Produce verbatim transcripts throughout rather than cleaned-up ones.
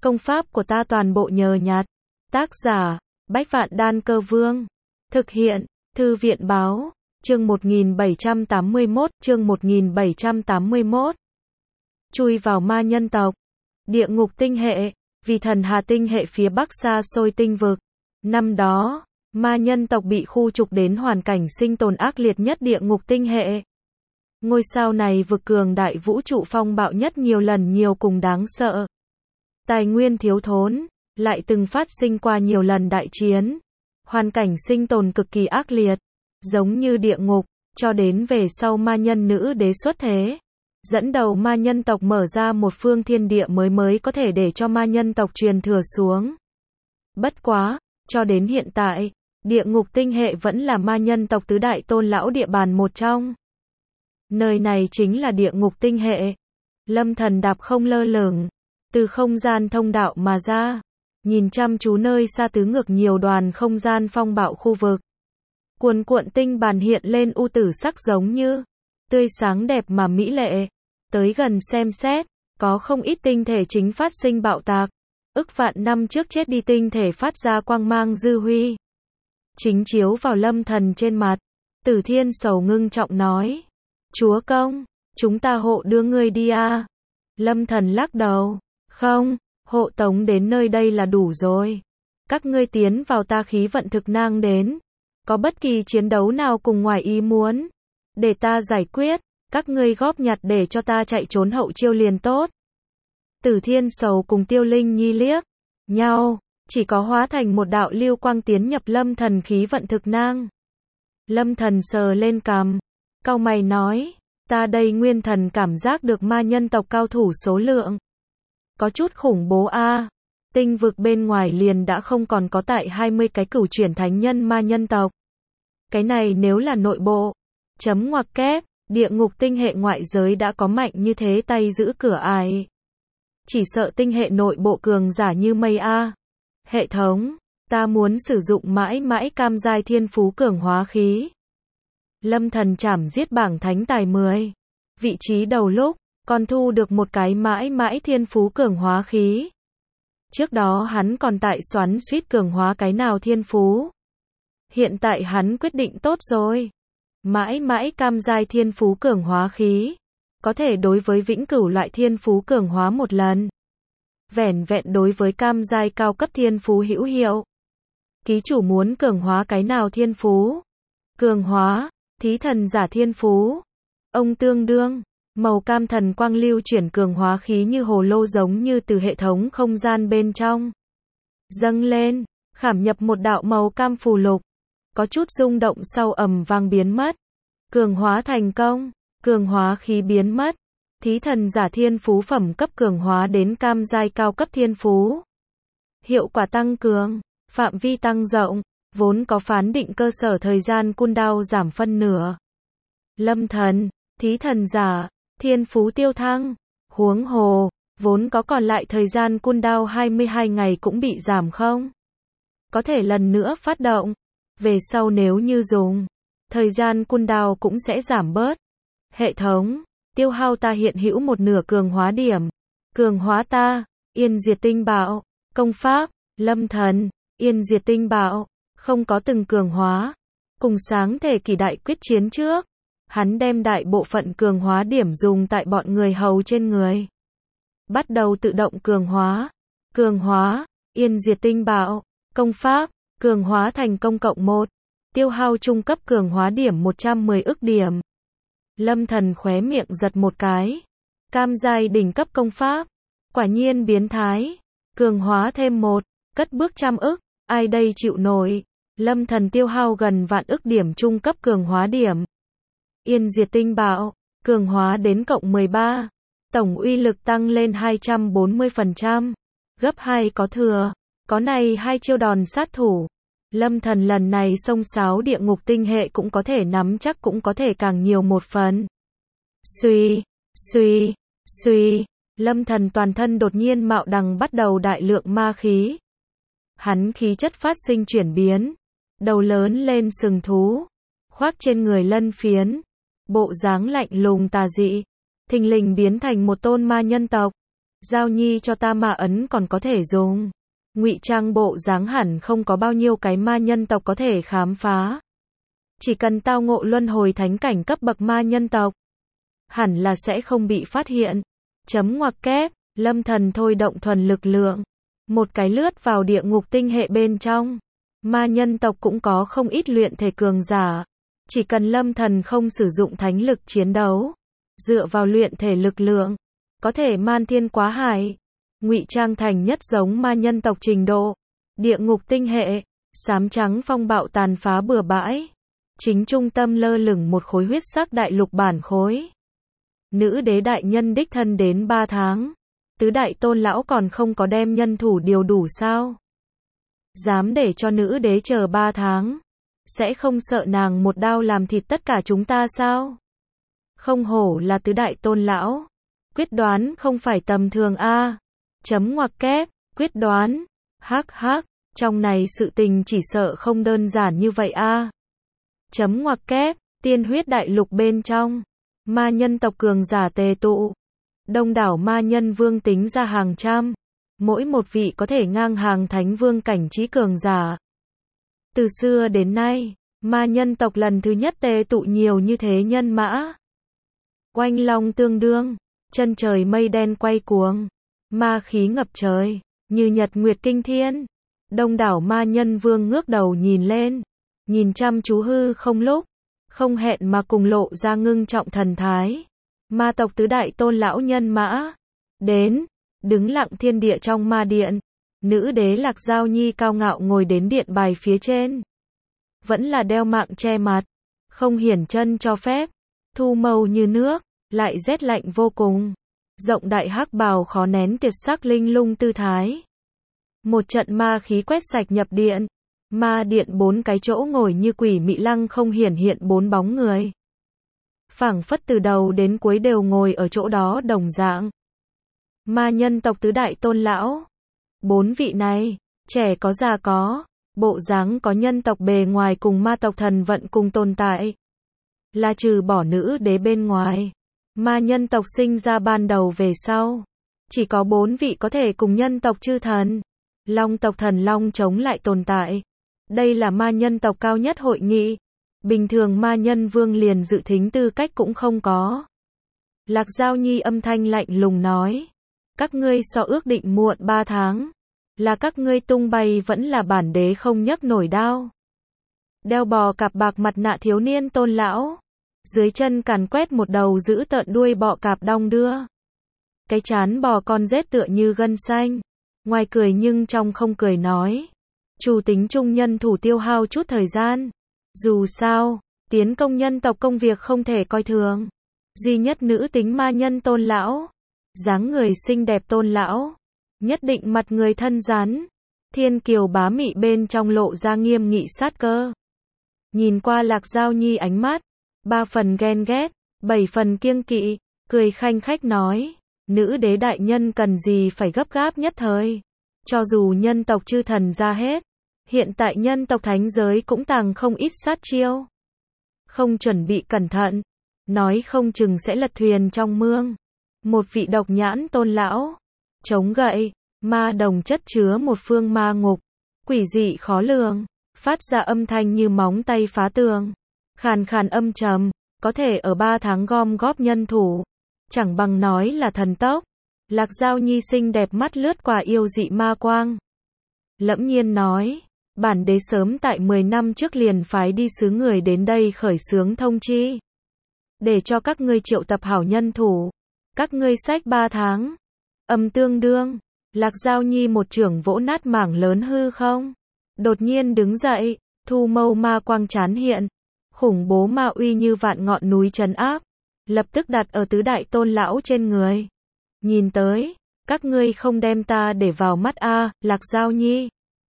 Công pháp của ta toàn bộ nhờ nhặt. Tác giả, Bách Vạn Đan Cơ Vương. Thực hiện, Thư viện Báo. Chương một nghìn bảy trăm tám mươi mốt, chương một nghìn bảy trăm tám mươi mốt. Chui vào ma nhân tộc. Địa ngục tinh hệ, vì thần hà tinh hệ phía bắc xa xôi tinh vực. Năm đó, ma nhân tộc bị khu trục đến hoàn cảnh sinh tồn ác liệt nhất địa ngục tinh hệ. Ngôi sao này vực cường đại vũ trụ phong bạo nhất nhiều lần nhiều cùng đáng sợ. Tài nguyên thiếu thốn, lại từng phát sinh qua nhiều lần đại chiến. Hoàn cảnh sinh tồn cực kỳ ác liệt, giống như địa ngục, cho đến về sau ma nhân nữ đế xuất thế. Dẫn đầu ma nhân tộc mở ra một phương thiên địa mới mới có thể để cho ma nhân tộc truyền thừa xuống. Bất quá, cho đến hiện tại, địa ngục tinh hệ vẫn là ma nhân tộc tứ đại tôn lão địa bàn một trong. Nơi này chính là địa ngục tinh hệ. Lâm Thần đạp không lơ lửng, từ không gian thông đạo mà ra, nhìn chăm chú nơi xa tứ ngược nhiều đoàn không gian phong bạo khu vực. Cuồn cuộn tinh bàn hiện lên u tử sắc giống như tươi sáng đẹp mà mỹ lệ. Tới gần xem xét, có không ít tinh thể chính phát sinh bạo tạc. Ức vạn năm trước chết đi tinh thể phát ra quang mang dư huy, chính chiếu vào Lâm Thần trên mặt. Tử Thiên Sầu ngưng trọng nói: Chúa công, chúng ta hộ đưa ngươi đi à? Lâm Thần lắc đầu: Không, hộ tống đến nơi đây là đủ rồi. Các ngươi tiến vào ta khí vận thực nang đến. Có bất kỳ chiến đấu nào cùng ngoài ý muốn, để ta giải quyết, các ngươi góp nhặt để cho ta chạy trốn hậu chiêu liền tốt. Tử Thiên Sầu cùng Tiêu Linh Nhi liếc nhau, chỉ có hóa thành một đạo lưu quang tiến nhập Lâm Thần khí vận thực nang. Lâm Thần sờ lên cằm, cau mày nói: Ta đây nguyên thần cảm giác được ma nhân tộc cao thủ số lượng có chút khủng bố a. À. Tinh vực bên ngoài liền đã không còn có tại hai mươi cái cửu chuyển thánh nhân ma nhân tộc. Cái này nếu là nội bộ, chấm ngoặc kép, địa ngục tinh hệ ngoại giới đã có mạnh như thế tay giữ cửa ải. Chỉ sợ tinh hệ nội bộ cường giả như mây a. À. Hệ thống, ta muốn sử dụng mãi mãi cam giai thiên phú cường hóa khí. Lâm Thần chảm giết bảng thánh tài mười. Vị trí đầu lúc, còn thu được một cái mãi mãi thiên phú cường hóa khí. Trước đó hắn còn tại xoắn suýt cường hóa cái nào thiên phú. Hiện tại hắn quyết định tốt rồi. Mãi mãi cam giai thiên phú cường hóa khí. Có thể đối với vĩnh cửu loại thiên phú cường hóa một lần. Vẻn vẹn đối với cam giai cao cấp thiên phú hữu hiệu. Ký chủ muốn cường hóa cái nào thiên phú? Cường hóa, thí thần giả thiên phú. Ông tương đương. Màu cam thần quang lưu chuyển cường hóa khí như hồ lô giống như từ hệ thống không gian bên trong dâng lên, khảm nhập một đạo màu cam phù lục. Có chút rung động sau ầm vang biến mất. Cường hóa thành công, cường hóa khí biến mất. Thí thần giả thiên phú phẩm cấp cường hóa đến cam giai cao cấp thiên phú. Hiệu quả tăng cường, phạm vi tăng rộng, vốn có phán định cơ sở thời gian cooldown giảm phân nửa. Lâm Thần, thí thần giả, thiên phú tiêu thăng, huống hồ, vốn có còn lại thời gian cooldown hai mươi hai ngày cũng bị giảm không? Có thể lần nữa phát động. Về sau nếu như dùng, thời gian cooldown cũng sẽ giảm bớt. Hệ thống, tiêu hao ta hiện hữu một nửa cường hóa điểm. Cường hóa ta, Yên Diệt Tinh Bạo, công pháp, Lâm Thần, Yên Diệt Tinh Bạo, không có từng cường hóa. Cùng sáng thể kỷ đại quyết chiến trước, hắn đem đại bộ phận cường hóa điểm dùng tại bọn người hầu trên người. Bắt đầu tự động cường hóa. Cường hóa, Yên Diệt Tinh Bạo, công pháp, cường hóa thành công cộng một. Tiêu hao trung cấp cường hóa điểm một trăm mười ức điểm. Lâm Thần khóe miệng giật một cái. Cam giai đỉnh cấp công pháp. Quả nhiên biến thái. Cường hóa thêm một, cất bước trăm ức. Ai đây chịu nổi. Lâm Thần tiêu hao gần vạn ức điểm trung cấp cường hóa điểm. Yên Diệt Tinh Bạo, cường hóa đến cộng mười ba. Tổng uy lực tăng lên hai trăm bốn mươi phần trăm. Gấp hai có thừa. Có này hai chiêu đòn sát thủ. Lâm Thần lần này xông xáo địa ngục tinh hệ cũng có thể nắm chắc cũng có thể càng nhiều một phần. Xuy, xuy, xuy. Lâm Thần toàn thân đột nhiên mạo đằng bắt đầu đại lượng ma khí. Hắn khí chất phát sinh chuyển biến. Đầu lớn lên sừng thú. Khoác trên người lân phiến. Bộ dáng lạnh lùng tà dị. Thình lình biến thành một tôn ma nhân tộc. Giao nhi cho ta mà ấn còn có thể dùng. Ngụy trang bộ dáng hẳn không có bao nhiêu cái ma nhân tộc có thể khám phá. Chỉ cần tao ngộ luân hồi thánh cảnh cấp bậc ma nhân tộc, hẳn là sẽ không bị phát hiện. Chấm ngoặc kép, Lâm Thần thôi động thuần lực lượng. Một cái lướt vào địa ngục tinh hệ bên trong. Ma nhân tộc cũng có không ít luyện thể cường giả. Chỉ cần Lâm Thần không sử dụng thánh lực chiến đấu, dựa vào luyện thể lực lượng, có thể man thiên quá hải, ngụy trang thành nhất giống ma nhân tộc trình độ. Địa ngục tinh hệ, xám trắng phong bạo tàn phá bừa bãi. Chính trung tâm lơ lửng một khối huyết sắc đại lục bản khối. Nữ đế đại nhân đích thân đến ba tháng. Tứ đại tôn lão còn không có đem nhân thủ điều đủ sao? Dám để cho nữ đế chờ ba tháng. Sẽ không sợ nàng một đao làm thịt tất cả chúng ta sao? Không hổ là tứ đại tôn lão. Quyết đoán không phải tầm thường a. Chấm ngoặc kép, quyết đoán. Hắc hắc, trong này sự tình chỉ sợ không đơn giản như vậy a. Chấm ngoặc kép, tiên huyết đại lục bên trong. Ma nhân tộc cường giả tề tụ. Đông đảo ma nhân vương tính ra hàng trăm. Mỗi một vị có thể ngang hàng thánh vương cảnh trí cường giả. Từ xưa đến nay, ma nhân tộc lần thứ nhất tề tụ nhiều như thế nhân mã. Oanh long tương đương, chân trời mây đen quay cuồng, ma khí ngập trời, như nhật nguyệt kinh thiên. Đông đảo ma nhân vương ngước đầu nhìn lên, nhìn chăm chú hư không lúc, không hẹn mà cùng lộ ra ngưng trọng thần thái. Ma tộc tứ đại tôn lão nhân mã, đến, đứng lặng thiên địa trong ma điện. Nữ đế Lạc Giao Nhi cao ngạo ngồi đến điện bài phía trên. Vẫn là đeo mạng che mặt, không hiển chân cho phép, thu màu như nước, lại rét lạnh vô cùng. Rộng đại hắc bào khó nén tiệt sắc linh lung tư thái. Một trận ma khí quét sạch nhập điện. Ma điện bốn cái chỗ ngồi như quỷ mị lăng không hiển hiện bốn bóng người. Phảng phất từ đầu đến cuối đều ngồi ở chỗ đó đồng dạng. Ma nhân tộc tứ đại tôn lão. Bốn vị này, trẻ có già có, bộ dáng có nhân tộc bề ngoài cùng ma tộc thần vận cùng tồn tại. Là trừ bỏ nữ đế bên ngoài. Ma nhân tộc sinh ra ban đầu về sau. Chỉ có bốn vị có thể cùng nhân tộc chư thần. Long tộc thần long chống lại tồn tại. Đây là ma nhân tộc cao nhất hội nghị. Bình thường ma nhân vương liền dự thính tư cách cũng không có. Lạc Giao Nhi âm thanh lạnh lùng nói. Các ngươi so ước định muộn ba tháng. Là các ngươi tung bay vẫn là bản đế không nhấc nổi đao. Đeo bò cạp bạc mặt nạ thiếu niên tôn lão. Dưới chân càn quét một đầu giữ tợn đuôi bọ cạp đong đưa. Cái chán bò con rết tựa như gân xanh. Ngoài cười nhưng trong không cười nói. Chủ tính trung nhân thủ tiêu hao chút thời gian. Dù sao, tiến công nhân tộc công việc không thể coi thường. Duy nhất nữ tính ma nhân tôn lão. Dáng người xinh đẹp tôn lão. Nhất định mặt người thân rắn. Thiên kiều bá mị bên trong lộ ra nghiêm nghị sát cơ. Nhìn qua Lạc Giao Nhi ánh mắt. Ba phần ghen ghét, bảy phần kiêng kỵ. Cười khanh khách nói. Nữ đế đại nhân cần gì phải gấp gáp nhất thời. Cho dù nhân tộc chư thần ra hết. Hiện tại nhân tộc thánh giới cũng tàng không ít sát chiêu. Không chuẩn bị cẩn thận. Nói không chừng sẽ lật thuyền trong mương. Một vị độc nhãn tôn lão. Chống gậy. Ma đồng chất chứa một phương ma ngục. Quỷ dị khó lường. Phát ra âm thanh như móng tay phá tường. Khàn khàn âm trầm. Có thể ở ba tháng gom góp nhân thủ. Chẳng bằng nói là thần tốc. Lạc Giao Nhi xinh đẹp mắt lướt qua yêu dị ma quang. Lẫm nhiên nói. Bản đế sớm tại mười năm trước liền phái đi sứ người đến đây khởi xướng thông chi. Để cho các ngươi triệu tập hảo nhân thủ. Các ngươi sách ba tháng. Âm tương đương. Lạc Giao Nhi một chưởng vỗ nát mảng lớn hư không. Đột nhiên đứng dậy. Thu mâu ma quang chán hiện. Khủng bố ma uy như vạn ngọn núi trấn áp. Lập tức đặt ở tứ đại tôn lão trên người. Nhìn tới. Các ngươi không đem ta để vào mắt a. Lạc Giao Nhi.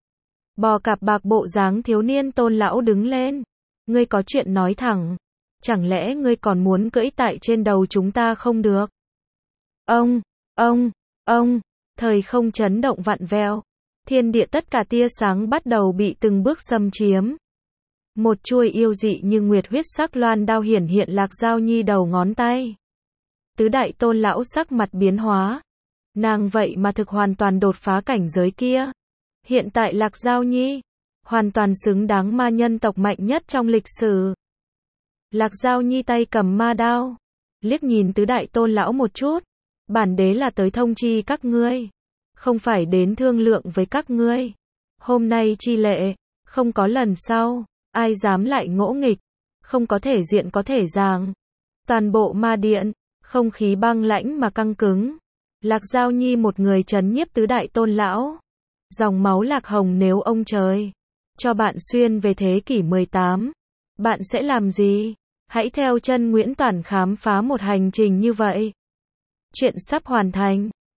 Bò cạp bạc bộ dáng thiếu niên tôn lão đứng lên. Ngươi có chuyện nói thẳng. Chẳng lẽ ngươi còn muốn cưỡi tại trên đầu chúng ta không được? Ông, ông, ông, thời không chấn động vặn vẹo. Thiên địa tất cả tia sáng bắt đầu bị từng bước xâm chiếm. Một chuôi yêu dị như nguyệt huyết sắc loan đao hiển hiện Lạc Giao Nhi đầu ngón tay. Tứ đại tôn lão sắc mặt biến hóa. Nàng vậy mà thực hoàn toàn đột phá cảnh giới kia. Hiện tại Lạc Giao Nhi, hoàn toàn xứng đáng ma nhân tộc mạnh nhất trong lịch sử. Lạc Giao Nhi tay cầm ma đao, liếc nhìn tứ đại tôn lão một chút. Bản đế là tới thông chi các ngươi, không phải đến thương lượng với các ngươi. Hôm nay chi lệ, không có lần sau, ai dám lại ngỗ nghịch, không có thể diện có thể giàng. Toàn bộ ma điện, không khí băng lãnh mà căng cứng. Lạc Giao Nhi một người trấn nhiếp tứ đại tôn lão. Dòng máu Lạc Hồng, nếu ông trời cho bạn xuyên về thế kỷ mười tám, bạn sẽ làm gì? Hãy theo chân Nguyễn Toản khám phá một hành trình như vậy. Chuyện sắp hoàn thành.